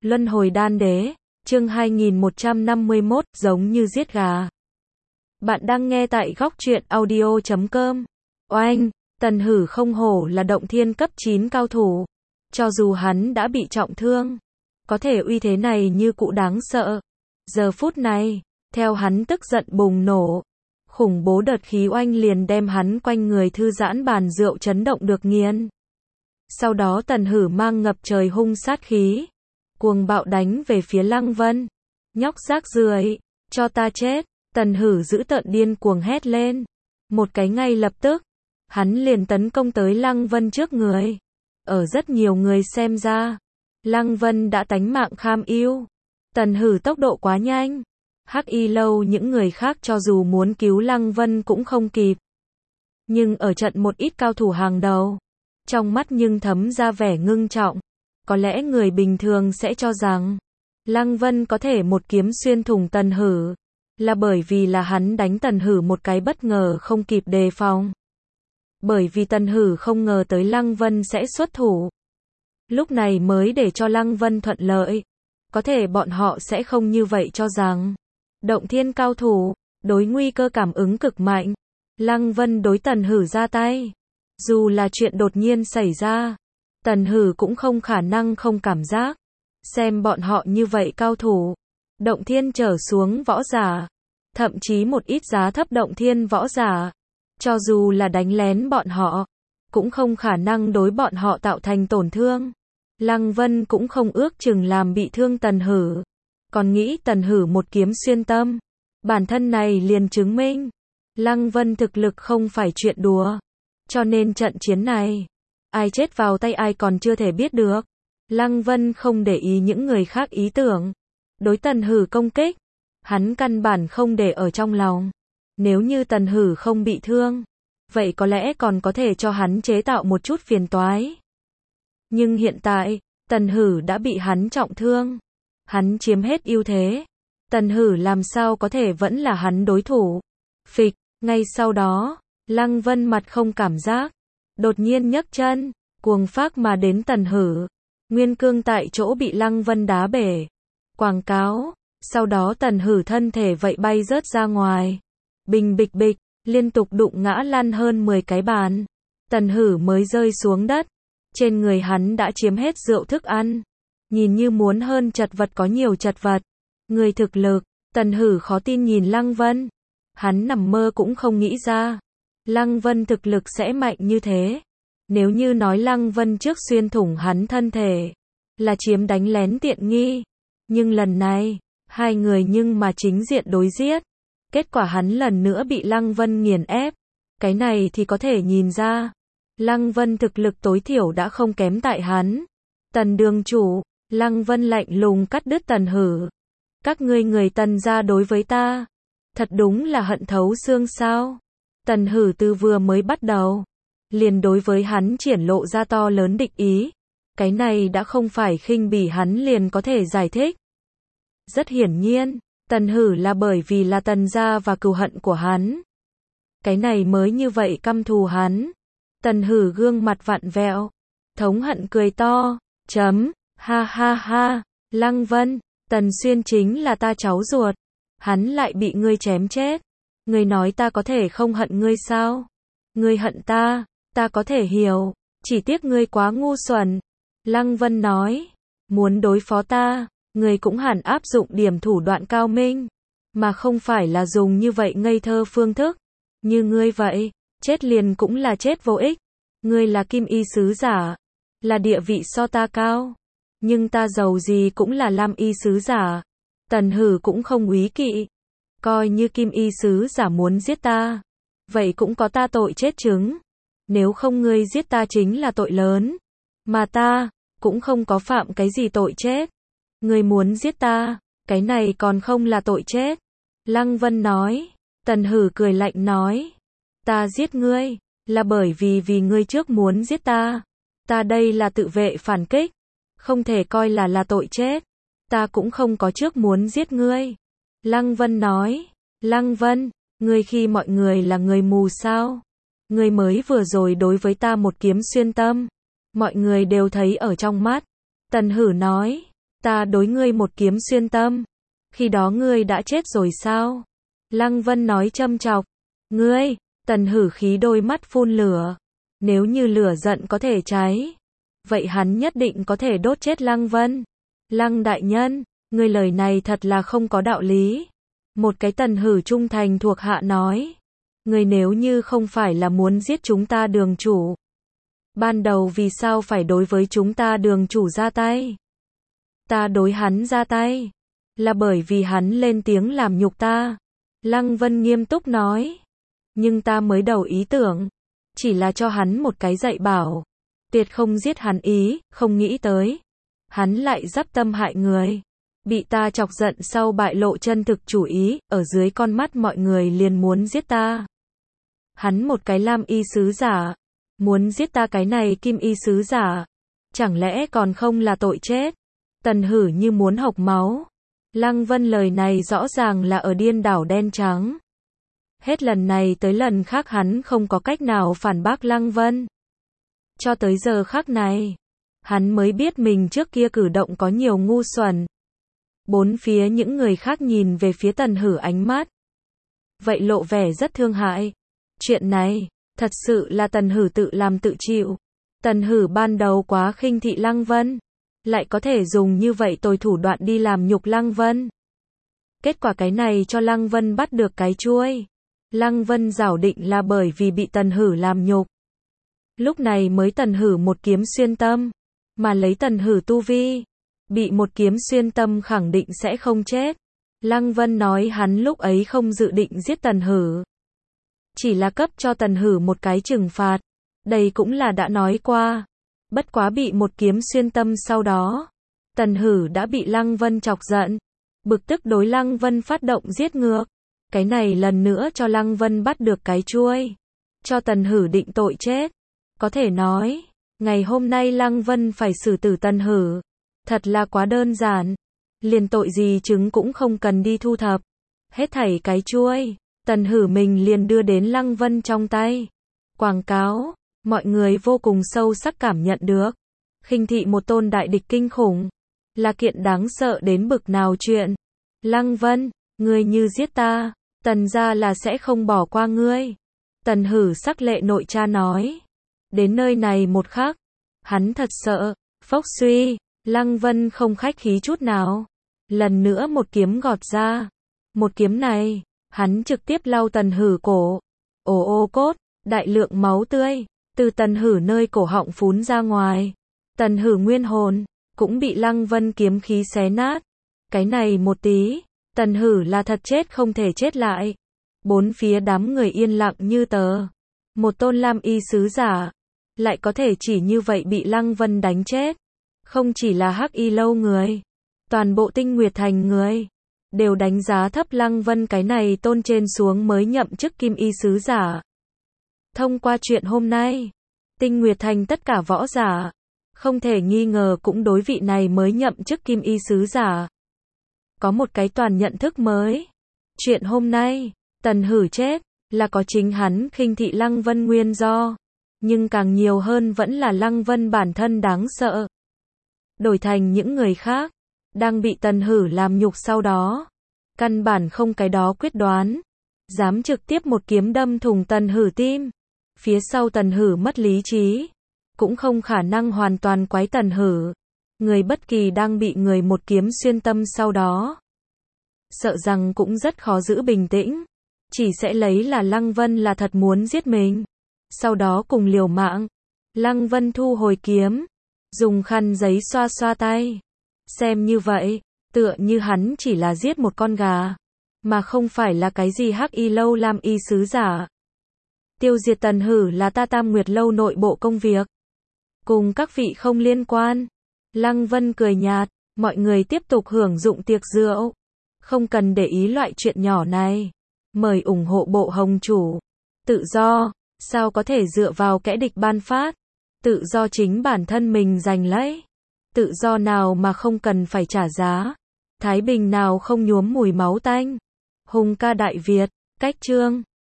Luân hồi đan đế, chương 2151, giống như giết gà. Bạn đang nghe tại góc truyện audio.com. Oanh, Tần Hử không hổ là động thiên cấp 9 cao thủ. Cho dù hắn đã bị trọng thương, có thể uy thế này như cụ đáng sợ. Giờ phút này, theo hắn tức giận bùng nổ, khủng bố đợt khí oanh liền đem hắn quanh người thư giãn bàn rượu chấn động được nghiền. Sau đó Tần Hử mang ngập trời hung sát khí, cuồng bạo đánh về phía Lăng Vân. Nhóc rác rưởi, cho ta chết. Tần Hử dữ tợn điên cuồng hét lên. Một cái ngay lập tức, hắn liền tấn công tới Lăng Vân trước người. Ở rất nhiều người xem ra, Lăng Vân đã tánh mạng kham ưu. Tần Hử tốc độ quá nhanh. Hắc Y Lâu những người khác cho dù muốn cứu Lăng Vân cũng không kịp. Nhưng ở trận một ít cao thủ hàng đầu, trong mắt nhưng thấm ra vẻ ngưng trọng. Có lẽ người bình thường sẽ cho rằng Lăng Vân có thể một kiếm xuyên thủng Tần Hử, là bởi vì là hắn đánh Tần Hử một cái bất ngờ không kịp đề phòng. Bởi vì Tần Hử không ngờ tới Lăng Vân sẽ xuất thủ. Lúc này mới để cho Lăng Vân thuận lợi. Có thể bọn họ sẽ không như vậy cho rằng động thiên cao thủ, đối nguy cơ cảm ứng cực mạnh. Lăng Vân đối Tần Hử ra tay. Dù là chuyện đột nhiên xảy ra, Tần Hử cũng không khả năng không cảm giác. Xem bọn họ như vậy cao thủ, động thiên trở xuống võ giả, thậm chí một ít giá thấp động thiên võ giả, cho dù là đánh lén bọn họ, cũng không khả năng đối bọn họ tạo thành tổn thương. Lăng Vân cũng không ước chừng làm bị thương Tần Hử, còn nghĩ Tần Hử một kiếm xuyên tâm. Bản thân này liền chứng minh Lăng Vân thực lực không phải chuyện đùa. Cho nên trận chiến này, ai chết vào tay ai còn chưa thể biết được. Lăng Vân không để ý những người khác ý tưởng. Đối Tần Hử công kích, hắn căn bản không để ở trong lòng. Nếu như Tần Hử không bị thương, vậy có lẽ còn có thể cho hắn chế tạo một chút phiền toái. Nhưng hiện tại, Tần Hử đã bị hắn trọng thương. Hắn chiếm hết ưu thế. Tần Hử làm sao có thể vẫn là hắn đối thủ. Phịch, ngay sau đó, Lăng Vân mặt không cảm giác, đột nhiên nhấc chân, cuồng phác mà đến Tần Hử. Nguyên cương tại chỗ bị Lăng Vân đá bể. Quảng cáo, sau đó Tần Hử thân thể vậy bay rớt ra ngoài. Bình bịch bịch, liên tục đụng ngã lăn hơn 10 cái bàn. Tần Hử mới rơi xuống đất. Trên người hắn đã chiếm hết rượu thức ăn. Nhìn như muốn hơn chật vật có nhiều chật vật. Người thực lực, Tần Hử khó tin nhìn Lăng Vân. Hắn nằm mơ cũng không nghĩ ra Lăng Vân thực lực sẽ mạnh như thế. Nếu như nói Lăng Vân trước xuyên thủng hắn thân thể, là chiếm đánh lén tiện nghi. Nhưng lần này, hai người nhưng mà chính diện đối giết. Kết quả hắn lần nữa bị Lăng Vân nghiền ép. Cái này thì có thể nhìn ra, Lăng Vân thực lực tối thiểu đã không kém tại hắn. Tần đường chủ, Lăng Vân lạnh lùng cắt đứt Tần Hử. Các ngươi người Tần gia đối với ta, thật đúng là hận thấu xương sao. Tần Hử từ vừa mới bắt đầu, liền đối với hắn triển lộ ra to lớn địch ý. Cái này đã không phải khinh bỉ hắn liền có thể giải thích. Rất hiển nhiên, Tần Hử là bởi vì là Tần gia và cừu hận của hắn. Cái này mới như vậy căm thù hắn. Tần Hử gương mặt vặn vẹo, thống hận cười to, ha ha ha, Lăng Vân, Tần Xuyên chính là ta cháu ruột. Hắn lại bị ngươi chém chết. Ngươi nói ta có thể không hận ngươi sao? Ngươi hận ta, ta có thể hiểu, chỉ tiếc ngươi quá ngu xuẩn. Lăng Vân nói, muốn đối phó ta, ngươi cũng hẳn áp dụng điểm thủ đoạn cao minh, mà không phải là dùng như vậy ngây thơ phương thức. Như ngươi vậy, chết liền cũng là chết vô ích. Ngươi là Kim Y sứ giả, là địa vị so ta cao, nhưng ta giàu gì cũng là Lam Y sứ giả. Tần Hử cũng không úy kỵ. Coi như Kim Y sứ giả muốn giết ta, vậy cũng có ta tội chết chứng. Nếu không ngươi giết ta chính là tội lớn, mà ta cũng không có phạm cái gì tội chết. Ngươi muốn giết ta, cái này còn không là tội chết. Lăng Vân nói. Tần Hử cười lạnh nói, ta giết ngươi là bởi vì ngươi trước muốn giết ta. Ta đây là tự vệ phản kích, không thể coi là tội chết. Ta cũng không có trước muốn giết ngươi. Lăng Vân nói, Lăng Vân, ngươi khi mọi người là người mù sao? Ngươi mới vừa rồi đối với ta một kiếm xuyên tâm, mọi người đều thấy ở trong mắt. Tần Hử nói, Ta đối ngươi một kiếm xuyên tâm. Khi đó ngươi đã chết rồi sao? Lăng Vân nói châm chọc. Ngươi, Tần Hử khí đôi mắt phun lửa. Nếu như lửa giận có thể cháy, vậy hắn nhất định có thể đốt chết Lăng Vân. Lăng đại nhân, ngươi lời này thật là không có đạo lý. Một cái Tần Hử trung thành thuộc hạ nói. Ngươi nếu như không phải là muốn giết chúng ta đường chủ, ban đầu vì sao phải đối với chúng ta đường chủ ra tay? Ta đối hắn ra tay, là bởi vì hắn lên tiếng làm nhục ta. Lăng Vân nghiêm túc nói. Nhưng ta mới đầu ý tưởng, chỉ là cho hắn một cái dạy bảo. Tuyệt không giết hắn ý, không nghĩ tới. Hắn lại dắp tâm hại người. Bị ta chọc giận sau bại lộ chân thực chủ ý, ở dưới con mắt mọi người liền muốn giết ta. Hắn một cái lam y sứ giả, muốn giết ta cái này kim y sứ giả. Chẳng lẽ còn không là tội chết? Tần Hử như muốn hộc máu. Lăng Vân lời này rõ ràng là ở điên đảo đen trắng. Hết lần này tới lần khác hắn không có cách nào phản bác Lăng Vân. Cho tới giờ khắc này, hắn mới biết mình trước kia cử động có nhiều ngu xuẩn. Bốn phía những người khác nhìn về phía Tần Hử ánh mắt, vậy lộ vẻ rất thương hại. Chuyện này, thật sự là Tần Hử tự làm tự chịu. Tần Hử ban đầu quá khinh thị Lăng Vân, lại có thể dùng như vậy tồi thủ đoạn đi làm nhục Lăng Vân. Kết quả cái này cho Lăng Vân bắt được cái chuôi. Lăng Vân giảo định là bởi vì bị Tần Hử làm nhục. Lúc này mới Tần Hử một kiếm xuyên tâm, mà lấy Tần Hử tu vi, bị một kiếm xuyên tâm khẳng định sẽ không chết. Lăng Vân nói hắn lúc ấy không dự định giết Tần Hử, chỉ là cấp cho Tần Hử một cái trừng phạt. Đây cũng là đã nói qua. Bất quá bị một kiếm xuyên tâm sau đó, Tần Hử đã bị Lăng Vân chọc giận, bực tức đối Lăng Vân phát động giết ngược. Cái này lần nữa cho Lăng Vân bắt được cái chuôi, cho Tần Hử định tội chết. Có thể nói, ngày hôm nay Lăng Vân phải xử tử Tần Hử, thật là quá đơn giản. Liền tội gì chứng cũng không cần đi thu thập. Hết thảy cái chuôi, Tần Hử mình liền đưa đến Lăng Vân trong tay. Quảng cáo, mọi người vô cùng sâu sắc cảm nhận được. Khinh thị một tôn đại địch kinh khủng, là kiện đáng sợ đến bực nào chuyện. Lăng Vân, ngươi như giết ta, Tần gia là sẽ không bỏ qua ngươi. Tần Hử sắc lệ nội cha nói. Đến nơi này một khắc, hắn thật sợ. Phốc suy, Lăng Vân không khách khí chút nào. Lần nữa một kiếm gọt ra. Một kiếm này, hắn trực tiếp lau Tần Hử cổ. Ồ ô cốt, đại lượng máu tươi từ Tần Hử nơi cổ họng phún ra ngoài. Tần Hử nguyên hồn cũng bị Lăng Vân kiếm khí xé nát. Cái này một tí, Tần Hử là thật chết không thể chết lại. Bốn phía đám người yên lặng như tờ. Một tôn lam y sứ giả, lại có thể chỉ như vậy bị Lăng Vân đánh chết. Không chỉ là Hắc Y lâu người, toàn bộ Tinh Nguyệt Thành người đều đánh giá thấp Lăng Vân cái này tôn trên xuống mới nhậm chức kim y sứ giả. Thông qua chuyện hôm nay, Tinh Nguyệt Thành tất cả võ giả, không thể nghi ngờ cũng đối vị này mới nhậm chức kim y sứ giả có một cái toàn nhận thức mới. Chuyện hôm nay, Tần Hử chết, là có chính hắn khinh thị Lăng Vân nguyên do. Nhưng càng nhiều hơn vẫn là Lăng Vân bản thân đáng sợ. Đổi thành những người khác, đang bị Tần Hử làm nhục sau đó, căn bản không cái đó quyết đoán, dám trực tiếp một kiếm đâm thủng Tần Hử tim. Phía sau Tần Hử mất lý trí, cũng không khả năng hoàn toàn quái Tần Hử. Người bất kỳ đang bị người một kiếm xuyên tâm sau đó, sợ rằng cũng rất khó giữ bình tĩnh, chỉ sẽ lấy là Lăng Vân là thật muốn giết mình, sau đó cùng liều mạng. Lăng Vân thu hồi kiếm, dùng khăn giấy xoa xoa tay. Xem như vậy, tựa như hắn chỉ là giết một con gà, mà không phải là cái gì Hắc Y lâu lam y sứ giả. Tiêu diệt Tần Hử là ta Tam Nguyệt lâu nội bộ công việc, cùng các vị không liên quan. Lăng Vân cười nhạt, mọi người tiếp tục hưởng dụng tiệc rượu, không cần để ý loại chuyện nhỏ này. Mời ủng hộ bộ hồng chủ. Tự do, sao có thể dựa vào kẻ địch ban phát? Tự do chính bản thân mình giành lấy. Tự do nào mà không cần phải trả giá? Thái bình nào không nhuốm mùi máu tanh? Hùng ca Đại Việt, cách chương